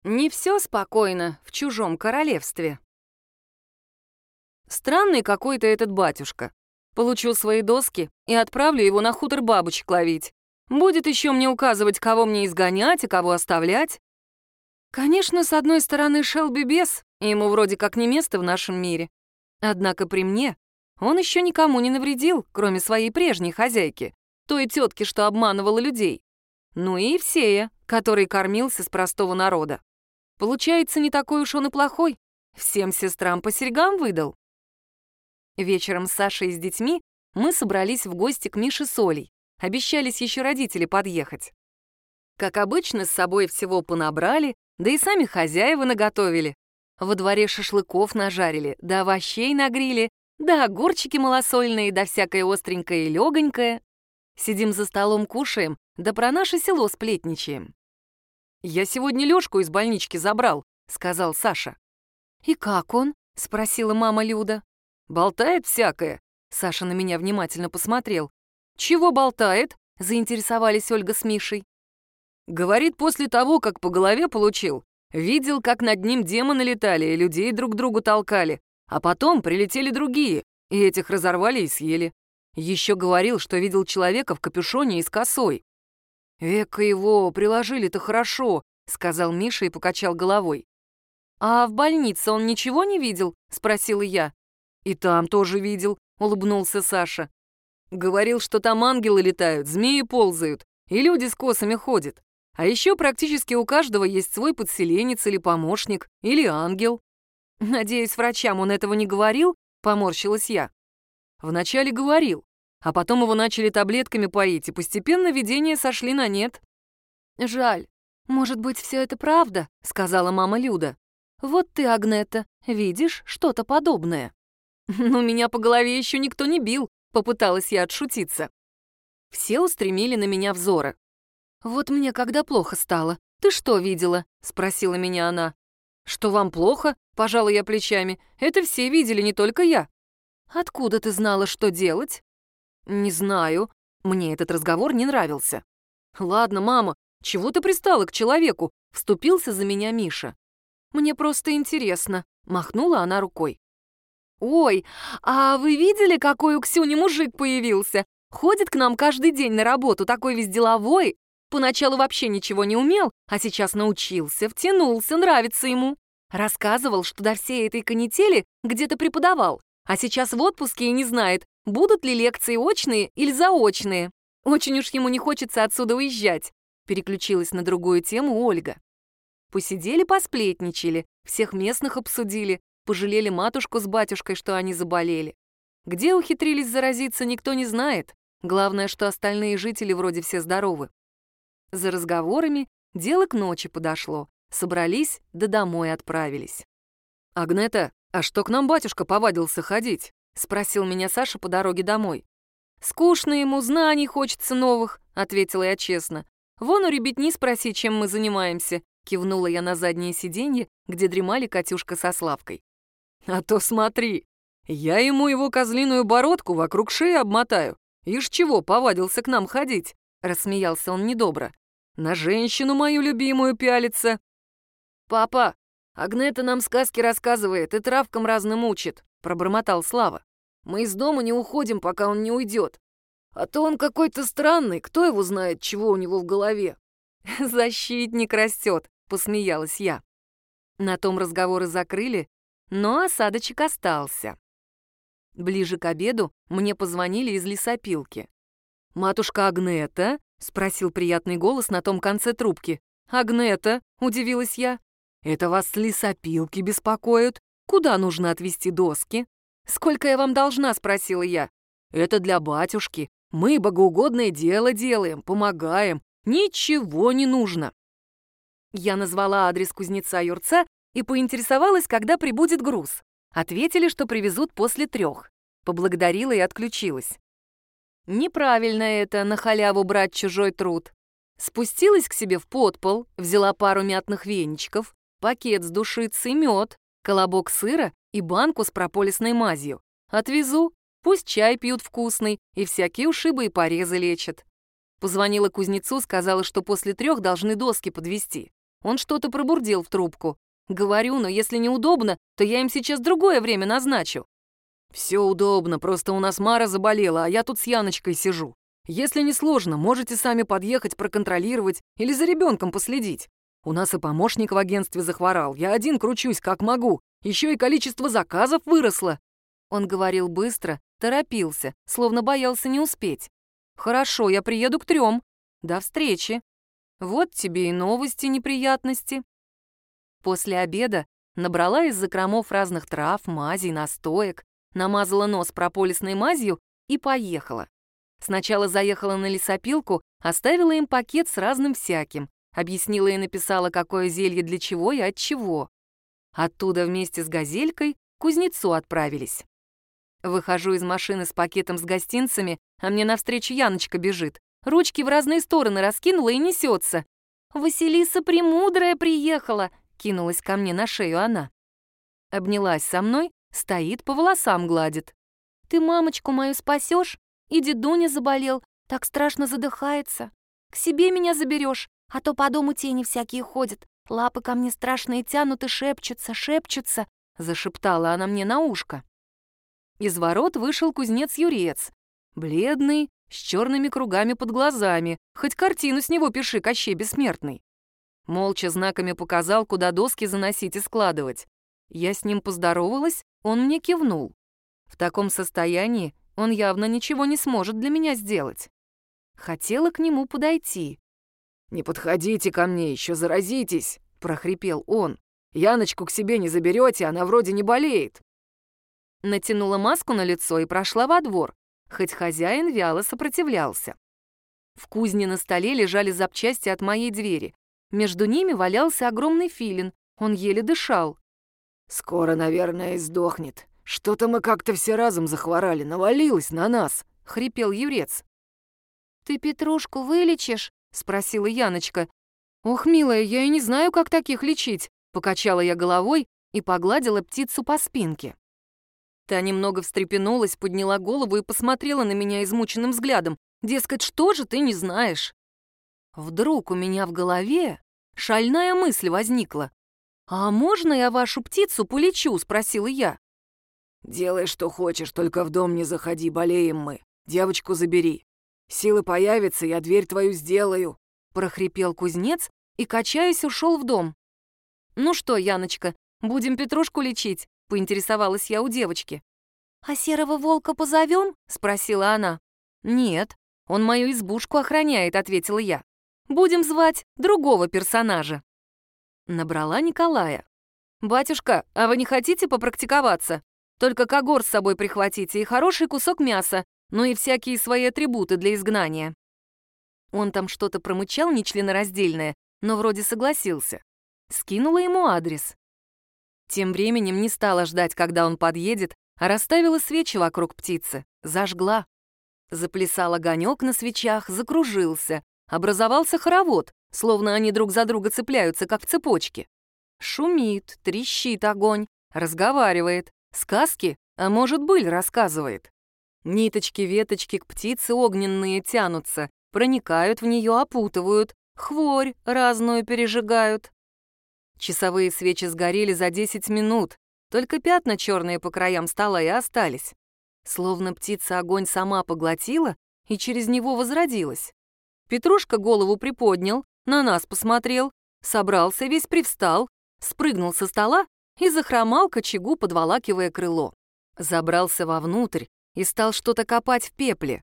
Не все спокойно в чужом королевстве. Странный какой-то этот батюшка. Получу свои доски и отправлю его на хутор бабочек ловить. Будет еще мне указывать, кого мне изгонять и кого оставлять. Конечно, с одной стороны, Шелби бес, и ему вроде как не место в нашем мире. Однако при мне он еще никому не навредил, кроме своей прежней хозяйки, той тетки, что обманывала людей. Ну и Евсея, который кормился с простого народа. Получается, не такой уж он и плохой. Всем сестрам по серьгам выдал. Вечером с Сашей и с детьми мы собрались в гости к Мише с Олей. Обещались еще родители подъехать. Как обычно, с собой всего понабрали, да и сами хозяева наготовили. Во дворе шашлыков нажарили, да овощей нагрили, да огурчики малосольные, да всякое остренькое и легонькое. Сидим за столом, кушаем, да про наше село сплетничаем. «Я сегодня Лёшку из больнички забрал», — сказал Саша. «И как он?» — спросила мама Люда. «Болтает всякое», — Саша на меня внимательно посмотрел. «Чего болтает?» — заинтересовались Ольга с Мишей. «Говорит, после того, как по голове получил, видел, как над ним демоны летали и людей друг другу толкали, а потом прилетели другие, и этих разорвали и съели. Еще говорил, что видел человека в капюшоне и с косой». «Эка его, приложили-то хорошо», — сказал Миша и покачал головой. «А в больнице он ничего не видел?» — спросила я. «И там тоже видел», — улыбнулся Саша. «Говорил, что там ангелы летают, змеи ползают, и люди с косами ходят. А еще практически у каждого есть свой подселенец или помощник, или ангел». «Надеюсь, врачам он этого не говорил?» — поморщилась я. «Вначале говорил, а потом его начали таблетками поить, и постепенно видения сошли на нет». «Жаль. Может быть, все это правда?» — сказала мама Люда. «Вот ты, Агнета, видишь что-то подобное». «Ну, меня по голове еще никто не бил», — попыталась я отшутиться. Все устремили на меня взоры. «Вот мне когда плохо стало, ты что видела?» — спросила меня она. «Что вам плохо?» — пожала я плечами. «Это все видели, не только я». «Откуда ты знала, что делать?» «Не знаю. Мне этот разговор не нравился». «Ладно, мама, чего ты пристала к человеку?» — вступился за меня Миша. «Мне просто интересно», — махнула она рукой. «Ой, а вы видели, какой у Ксюни мужик появился? Ходит к нам каждый день на работу, такой весь деловой. Поначалу вообще ничего не умел, а сейчас научился, втянулся, нравится ему. Рассказывал, что до всей этой канители где-то преподавал, а сейчас в отпуске и не знает, будут ли лекции очные или заочные. Очень уж ему не хочется отсюда уезжать», — переключилась на другую тему Ольга. Посидели, посплетничали, всех местных обсудили, пожалели матушку с батюшкой, что они заболели. Где ухитрились заразиться, никто не знает. Главное, что остальные жители вроде все здоровы. За разговорами дело к ночи подошло. Собрались, да домой отправились. «Агнета, а что к нам батюшка повадился ходить?» — спросил меня Саша по дороге домой. «Скучно ему, знаний хочется новых», — ответила я честно. «Вон у ребятни спроси, чем мы занимаемся», — кивнула я на заднее сиденье, где дремали Катюшка со Славкой. «А то смотри, я ему его козлиную бородку вокруг шеи обмотаю. Ишь чего, повадился к нам ходить?» — рассмеялся он недобро. «На женщину мою любимую пялится». «Папа, Агнета нам сказки рассказывает и травкам разным учит», — пробормотал Слава. «Мы из дома не уходим, пока он не уйдет. А то он какой-то странный, кто его знает, чего у него в голове». «Защитник растет», — посмеялась я. На том разговоры закрыли, но осадочек остался. Ближе к обеду мне позвонили из лесопилки. «Матушка Агнета?» — спросил приятный голос на том конце трубки. «Агнета?» — удивилась я. «Это вас с лесопилки беспокоят? Куда нужно отвезти доски?» «Сколько я вам должна?» — спросила я. «Это для батюшки. Мы богоугодное дело делаем, помогаем. Ничего не нужно». Я назвала адрес кузнеца Юрца и поинтересовалась, когда прибудет груз. Ответили, что привезут после 3. Поблагодарила и отключилась. Неправильно это, на халяву брать чужой труд. Спустилась к себе в подпол, взяла пару мятных веничков, пакет с душицей, мед, колобок сыра и банку с прополисной мазью. Отвезу, пусть чай пьют вкусный и всякие ушибы и порезы лечат. Позвонила кузнецу, сказала, что после 3 должны доски подвезти. Он что-то пробурдел в трубку. Говорю, но если неудобно, то я им сейчас другое время назначу. Все удобно, просто у нас Мара заболела, а я тут с Яночкой сижу. Если не сложно, можете сами подъехать, проконтролировать или за ребенком последить. У нас и помощник в агентстве захворал, я один кручусь, как могу. Еще и количество заказов выросло. Он говорил быстро, торопился, словно боялся не успеть. Хорошо, я приеду к 3. До встречи. Вот тебе и новости, неприятности. После обеда набрала из закромов разных трав, мазей, настоек, намазала нос прополисной мазью и поехала. Сначала заехала на лесопилку, оставила им пакет с разным всяким, объяснила и написала, какое зелье для чего и от чего. Оттуда вместе с газелькой к кузнецу отправились. Выхожу из машины с пакетом с гостинцами, а мне навстречу Яночка бежит. Ручки в разные стороны раскинула и несется. «Василиса Премудрая приехала!» — кинулась ко мне на шею она. Обнялась со мной, стоит, по волосам гладит. «Ты мамочку мою спасешь? И дедуня заболел, так страшно задыхается. К себе меня заберешь, а то по дому тени всякие ходят. Лапы ко мне страшные тянут и шепчутся, шепчутся», — зашептала она мне на ушко. Из ворот вышел кузнец-юрец. Бледный, с черными кругами под глазами. Хоть картину с него пиши, Кощей Бессмертный. Молча знаками показал, куда доски заносить и складывать. Я с ним поздоровалась, он мне кивнул. В таком состоянии он явно ничего не сможет для меня сделать. Хотела к нему подойти. «Не подходите ко мне, еще заразитесь», — прохрипел он. «Яночку к себе не заберете, она вроде не болеет». Натянула маску на лицо и прошла во двор, хоть хозяин вяло сопротивлялся. В кузне на столе лежали запчасти от моей двери. Между ними валялся огромный филин, он еле дышал. «Скоро, наверное, и сдохнет. Что-то мы как-то все разом захворали, навалилось на нас», — хрипел юрец. «Ты Петрушку вылечишь?» — спросила Яночка. «Ох, милая, я и не знаю, как таких лечить», — покачала я головой и погладила птицу по спинке. Та немного встрепенулась, подняла голову и посмотрела на меня измученным взглядом. Дескать, что же ты не знаешь? Вдруг у меня в голове шальная мысль возникла. «А можно я вашу птицу полечу?» — спросила я. «Делай, что хочешь, только в дом не заходи, болеем мы. Девочку забери. Силы появятся, я дверь твою сделаю», — прохрипел кузнец и, качаясь, ушел в дом. «Ну что, Яночка, будем Петрушку лечить?» — поинтересовалась я у девочки. «А серого волка позовем?» — спросила она. «Нет, он мою избушку охраняет», — ответила я. «Будем звать другого персонажа». Набрала Николая. «Батюшка, а вы не хотите попрактиковаться? Только когор с собой прихватите и хороший кусок мяса, ну и всякие свои атрибуты для изгнания». Он там что-то промычал нечленораздельное, но вроде согласился. Скинула ему адрес. Тем временем не стала ждать, когда он подъедет, а расставила свечи вокруг птицы, зажгла. Заплясал огонек на свечах, закружился. Образовался хоровод, словно они друг за друга цепляются, как в цепочке. Шумит, трещит огонь, разговаривает. Сказки, а может, быль рассказывает. Ниточки-веточки к птице огненные тянутся, проникают в нее, опутывают, хворь разную пережигают. Часовые свечи сгорели за 10 минут, только пятна черные по краям стола и остались. Словно птица огонь сама поглотила и через него возродилась. Петрушка голову приподнял, на нас посмотрел, собрался, весь привстал, спрыгнул со стола и захромал к очагу, подволакивая крыло. Забрался вовнутрь и стал что-то копать в пепле.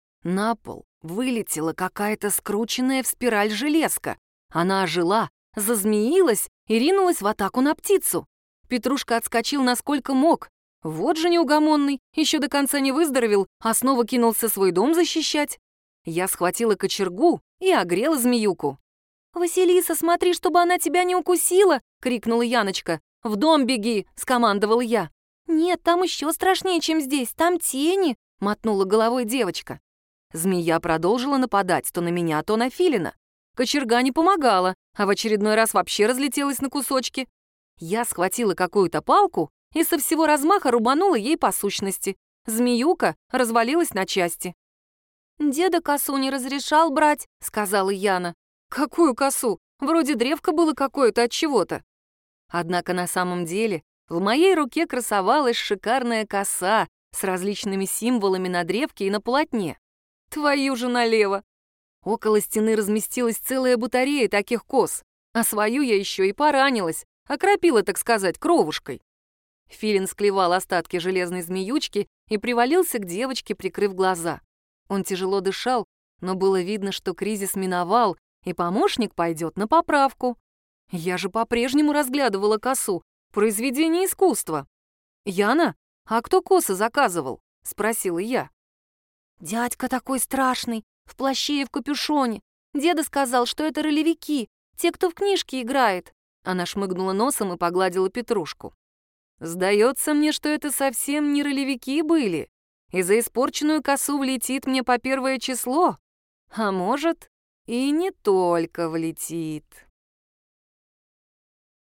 На пол вылетела какая-то скрученная в спираль железка. Она ожила, зазмеилась и ринулась в атаку на птицу. Петрушка отскочил насколько мог. Вот же неугомонный, еще до конца не выздоровел, а снова кинулся свой дом защищать. Я схватила кочергу и огрела змеюку. «Василиса, смотри, чтобы она тебя не укусила!» — крикнула Яночка. «В дом беги!» — скомандовала я. «Нет, там еще страшнее, чем здесь, там тени!» — мотнула головой девочка. Змея продолжила нападать то на меня, то на филина. Кочерга не помогала, а в очередной раз вообще разлетелась на кусочки. Я схватила какую-то палку и со всего размаха рубанула ей по сущности. Змеюка развалилась на части. «Деда косу не разрешал брать», — сказала Яна. «Какую косу? Вроде древко было какое-то от чего-то. Однако на самом деле в моей руке красовалась шикарная коса с различными символами на древке и на полотне. Твою же налево! Около стены разместилась целая батарея таких кос, а свою я еще и поранилась, окропила, так сказать, кровушкой. Филин склевал остатки железной змеючки и привалился к девочке, прикрыв глаза. Он тяжело дышал, но было видно, что кризис миновал, и помощник пойдет на поправку. Я же по-прежнему разглядывала косу, произведение искусства. «Яна, а кто косы заказывал?» — спросила я. «Дядька такой страшный, в плаще и в капюшоне. Деда сказал, что это ролевики, те, кто в книжке играет». Она шмыгнула носом и погладила Петрушку. «Сдается мне, что это совсем не ролевики были, и за испорченную косу влетит мне по 1 число. А может, и не только влетит».